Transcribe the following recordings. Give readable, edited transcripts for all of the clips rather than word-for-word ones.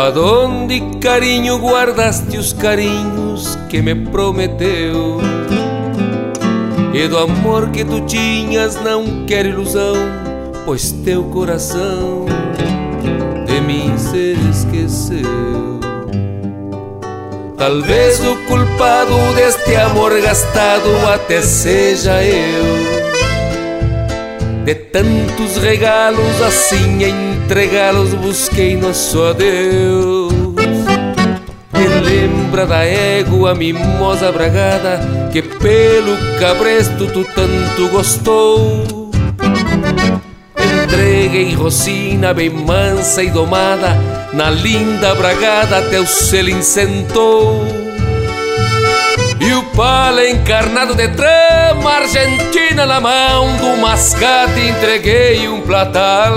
Aonde, carinho, guardaste os carinhos que me prometeu? E do amor que tu tinhas não quero ilusão, pois teu coração de mim se esqueceu. Talvez o culpado deste amor gastado até seja eu, de tantos regalos assim a entregá-los busquei nosso adeus. E lembra da égua mimosa bragada que pelo cabresto tu tanto gostou. Entreguei Rosina bem mansa e domada, na linda bragada teu selo incentou. E o pala encarnado de trama argentina na mão do mascate entreguei um platal.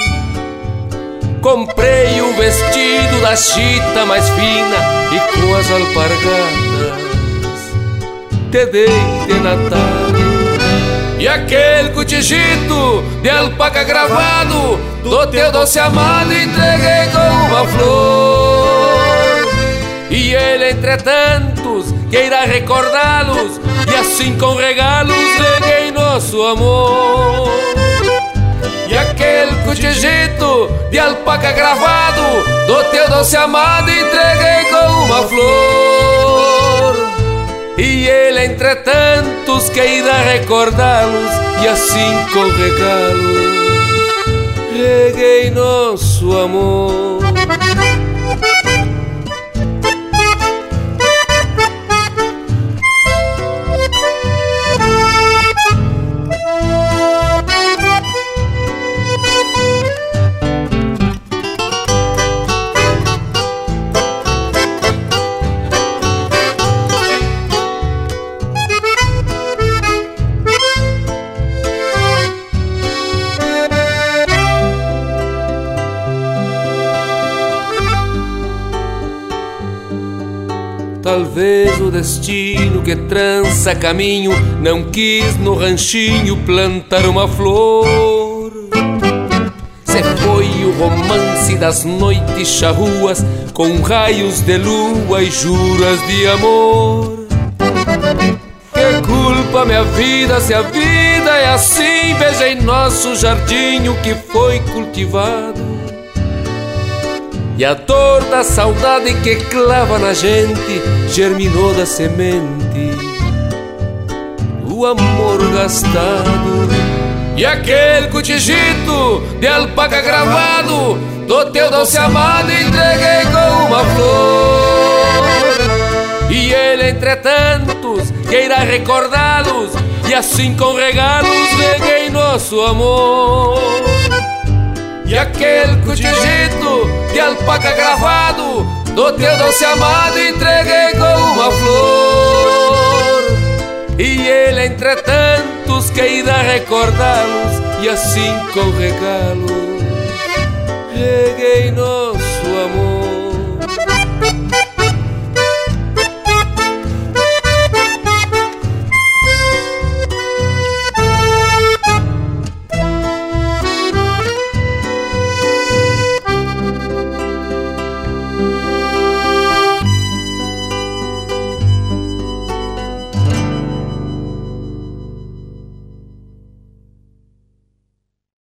Comprei o vestido da chita mais fina e com as alpargatas te dei de Natal. E aquele cotijito de alpaca gravado do teu doce amado entreguei com uma flor. E ele entre tantos queira recordá-los, e assim com regalos reguei nosso amor. E aquele cotijito de alpaca gravado do teu doce amado entreguei com uma flor. E ele entre tantos queira recordá-los, e assim com regalos reguei nosso amor. Talvez o destino que trança caminho não quis no ranchinho plantar uma flor. Se foi o romance das noites charruas com raios de lua e juras de amor. Que culpa minha vida se a vida é assim? Veja em nosso jardim o que foi cultivado, e a dor da saudade que clava na gente germinou da semente o amor gastado. E aquele cotijito de alpaca gravado do teu doce amado entreguei com uma flor. E ele entre tantos queira recordá-los, e assim com regalos reguei nosso amor. E aquele cotijito de alpaca gravado do teu doce amado entreguei com uma flor. E ele entre tantos queira recordá-los, e assim com regalos reguei nosso